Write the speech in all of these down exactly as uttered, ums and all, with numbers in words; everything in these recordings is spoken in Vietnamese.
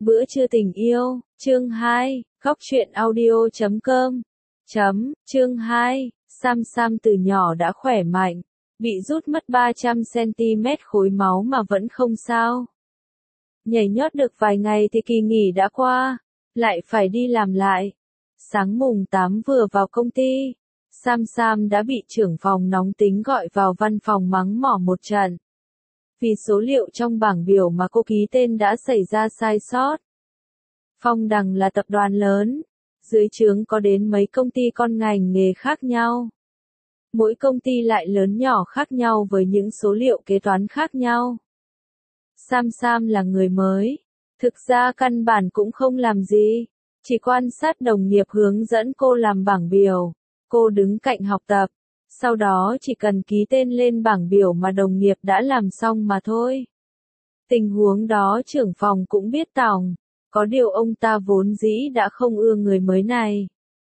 Bữa trưa tình yêu, chương hai, góc truyện audio chấm com. Chấm, chương hai, Sam Sam từ nhỏ đã khỏe mạnh, bị rút mất ba trăm xăng ti mét khối máu mà vẫn không sao. Nhảy nhót được vài ngày thì kỳ nghỉ đã qua, lại phải đi làm lại. Sáng mùng tám vừa vào công ty, Sam Sam đã bị trưởng phòng nóng tính gọi vào văn phòng mắng mỏ một trận. Vì số liệu trong bảng biểu mà cô ký tên đã xảy ra sai sót. Phong Đằng là tập đoàn lớn, dưới trướng có đến mấy công ty con ngành nghề khác nhau. Mỗi công ty lại lớn nhỏ khác nhau với những số liệu kế toán khác nhau. Sam Sam là người mới, thực ra căn bản cũng không làm gì, chỉ quan sát đồng nghiệp hướng dẫn cô làm bảng biểu, cô đứng cạnh học tập. Sau đó chỉ cần ký tên lên bảng biểu mà đồng nghiệp đã làm xong mà thôi. Tình huống đó trưởng phòng cũng biết tòng, có điều ông ta vốn dĩ đã không ưa người mới này.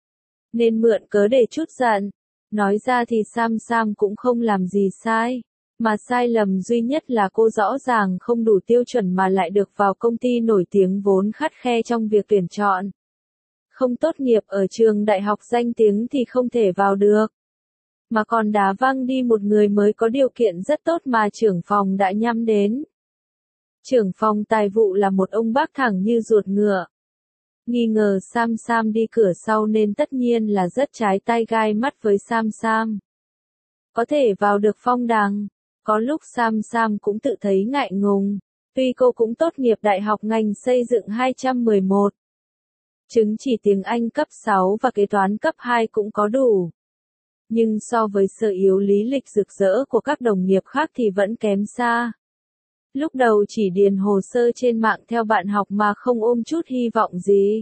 Nên mượn cớ để trút giận, nói ra thì Sam Sam cũng không làm gì sai, mà sai lầm duy nhất là cô rõ ràng không đủ tiêu chuẩn mà lại được vào công ty nổi tiếng vốn khắt khe trong việc tuyển chọn. Không tốt nghiệp ở trường đại học danh tiếng thì không thể vào được. Mà còn đá văng đi một người mới có điều kiện rất tốt mà trưởng phòng đã nhắm đến. Trưởng phòng tài vụ là một ông bác thẳng như ruột ngựa. Nghi ngờ Sam Sam đi cửa sau nên tất nhiên là rất trái tay gai mắt với Sam Sam. Có thể vào được Phong Đằng, có lúc Sam Sam cũng tự thấy ngại ngùng, tuy cô cũng tốt nghiệp đại học ngành xây dựng hai trăm mười một. Chứng chỉ tiếng Anh cấp sáu và kế toán cấp hai cũng có đủ. Nhưng so với sự yếu lý lịch rực rỡ của các đồng nghiệp khác thì vẫn kém xa. Lúc đầu chỉ điền hồ sơ trên mạng theo bạn học mà không ôm chút hy vọng gì.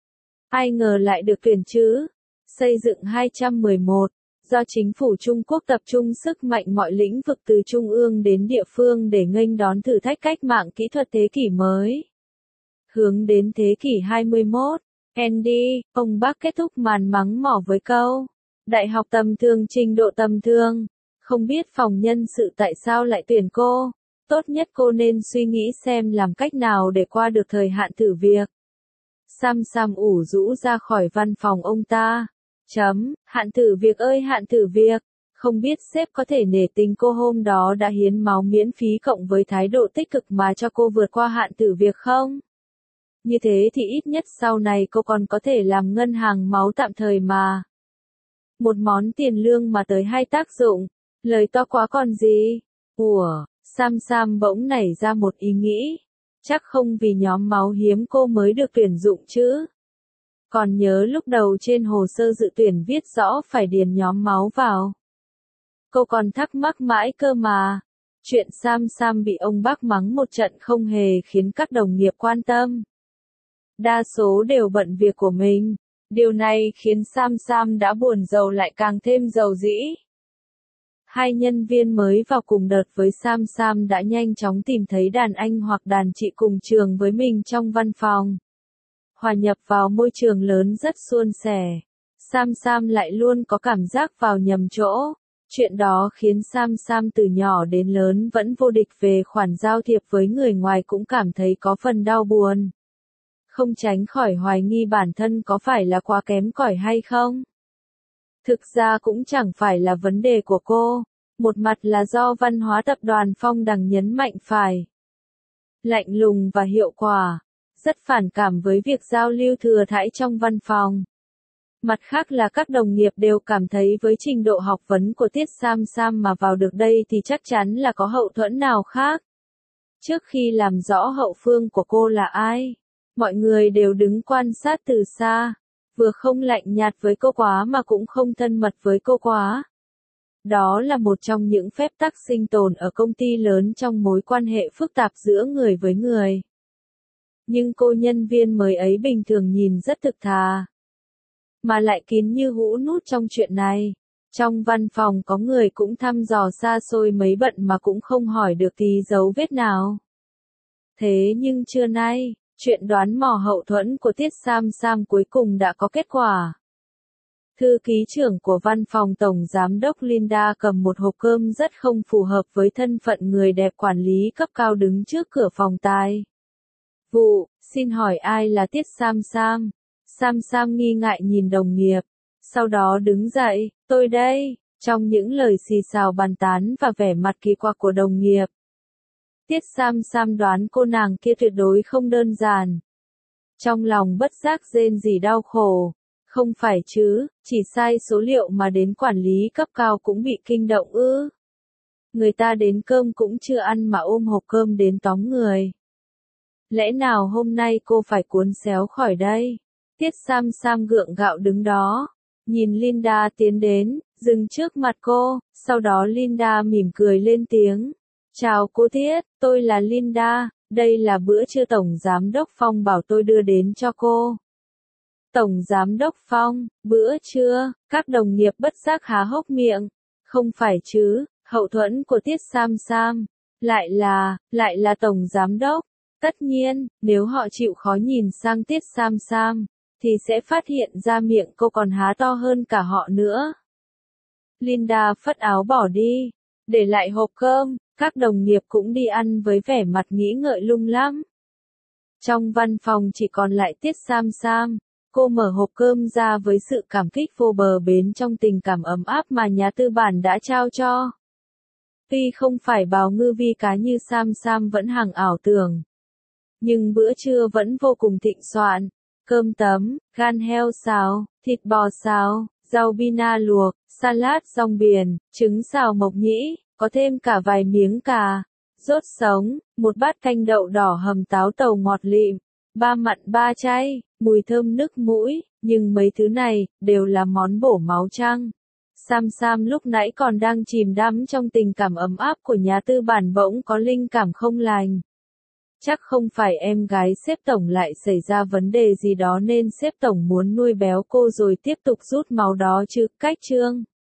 Ai ngờ lại được tuyển chứ. Xây dựng hai trăm mười một, do chính phủ Trung Quốc tập trung sức mạnh mọi lĩnh vực từ trung ương đến địa phương để nghênh đón thử thách cách mạng kỹ thuật thế kỷ mới. Hướng đến thế kỷ hai mươi mốt, Andy, ông bác kết thúc màn mắng mỏ với câu. Đại học tầm thường trình độ tầm thường, không biết phòng nhân sự tại sao lại tuyển cô, tốt nhất cô nên suy nghĩ xem làm cách nào để qua được thời hạn thử việc. Sam Sam ủ rũ ra khỏi văn phòng ông ta. Chấm, hạn thử việc ơi hạn thử việc, không biết sếp có thể nể tình cô hôm đó đã hiến máu miễn phí cộng với thái độ tích cực mà cho cô vượt qua hạn thử việc không? Như thế thì ít nhất sau này cô còn có thể làm ngân hàng máu tạm thời mà. Một món tiền lương mà tới hai tác dụng, lời to quá còn gì. Ủa, Sam Sam bỗng nảy ra một ý nghĩ, chắc không vì nhóm máu hiếm cô mới được tuyển dụng chứ. Còn nhớ lúc đầu trên hồ sơ dự tuyển viết rõ phải điền nhóm máu vào. Cô còn thắc mắc mãi cơ mà. Chuyện Sam Sam bị ông bác mắng một trận không hề khiến các đồng nghiệp quan tâm. Đa số đều bận việc của mình. Điều này khiến Sam Sam đã buồn rầu lại càng thêm rầu rĩ. Hai nhân viên mới vào cùng đợt với Sam Sam đã nhanh chóng tìm thấy đàn anh hoặc đàn chị cùng trường với mình trong văn phòng. Hòa nhập vào môi trường lớn rất suôn sẻ. Sam Sam lại luôn có cảm giác vào nhầm chỗ. Chuyện đó khiến Sam Sam từ nhỏ đến lớn vẫn vô địch về khoản giao thiệp với người ngoài cũng cảm thấy có phần đau buồn. Không tránh khỏi hoài nghi bản thân có phải là quá kém cỏi hay không. Thực ra cũng chẳng phải là vấn đề của cô, một mặt là do văn hóa tập đoàn Phong Đằng nhấn mạnh phải lạnh lùng và hiệu quả, rất phản cảm với việc giao lưu thừa thãi trong văn phòng. Mặt khác là các đồng nghiệp đều cảm thấy với trình độ học vấn của Tiết Sam Sam mà vào được đây thì chắc chắn là có hậu thuẫn nào khác. Trước khi làm rõ hậu phương của cô là ai, mọi người đều đứng quan sát từ xa, vừa không lạnh nhạt với cô quá mà cũng không thân mật với cô quá. Đó là một trong những phép tắc sinh tồn ở công ty lớn trong mối quan hệ phức tạp giữa người với người. Nhưng cô nhân viên mới ấy bình thường nhìn rất thực thà, mà lại kín như hũ nút trong chuyện này. Trong văn phòng có người cũng thăm dò xa xôi mấy bận mà cũng không hỏi được tí dấu vết nào. Thế nhưng trưa nay, chuyện đoán mò hậu thuẫn của Tiết Sam Sam cuối cùng đã có kết quả. Thư ký trưởng của văn phòng tổng giám đốc Linda cầm một hộp cơm rất không phù hợp với thân phận người đẹp quản lý cấp cao đứng trước cửa phòng tài vụ, xin hỏi ai là Tiết Sam Sam? Sam Sam nghi ngại nhìn đồng nghiệp, sau đó đứng dậy, tôi đây, trong những lời xì xào bàn tán và vẻ mặt kỳ quặc của đồng nghiệp. Tiết Sam Sam đoán cô nàng kia tuyệt đối không đơn giản. Trong lòng bất giác rên rỉ đau khổ, không phải chứ, chỉ sai số liệu mà đến quản lý cấp cao cũng bị kinh động ư. Người ta đến cơm cũng chưa ăn mà ôm hộp cơm đến tóm người. Lẽ nào hôm nay cô phải cuốn xéo khỏi đây? Tiết Sam Sam gượng gạo đứng đó, nhìn Linda tiến đến, dừng trước mặt cô, sau đó Linda mỉm cười lên tiếng. Chào cô Tiết, tôi là Linda, đây là bữa trưa Tổng Giám đốc Phong bảo tôi đưa đến cho cô. Tổng Giám đốc Phong, bữa trưa, các đồng nghiệp bất giác há hốc miệng. Không phải chứ, hậu thuẫn của Tiết Sam Sam, lại là, lại là Tổng Giám đốc. Tất nhiên, nếu họ chịu khó nhìn sang Tiết Sam Sam, thì sẽ phát hiện ra miệng cô còn há to hơn cả họ nữa. Linda phất áo bỏ đi, để lại hộp cơm, các đồng nghiệp cũng đi ăn với vẻ mặt nghĩ ngợi lung lắm. Trong văn phòng chỉ còn lại Tiết Sam Sam, cô mở hộp cơm ra với sự cảm kích vô bờ bến trong tình cảm ấm áp mà nhà tư bản đã trao cho. Tuy không phải bào ngư vi cá như Sam Sam vẫn hằng ảo tưởng, nhưng bữa trưa vẫn vô cùng thịnh soạn. Cơm tấm, gan heo xào, thịt bò xào, rau bina luộc, salad rong biển, trứng xào mộc nhĩ, có thêm cả vài miếng cà, rốt sống, một bát canh đậu đỏ hầm táo tàu ngọt lịm, ba mặn ba chay, mùi thơm nức mũi, nhưng mấy thứ này, đều là món bổ máu chăng. Sam Sam lúc nãy còn đang chìm đắm trong tình cảm ấm áp của nhà tư bản bỗng có linh cảm không lành. Chắc không phải em gái sếp tổng lại xảy ra vấn đề gì đó nên sếp tổng muốn nuôi béo cô rồi tiếp tục rút máu đó chứ, cách chương.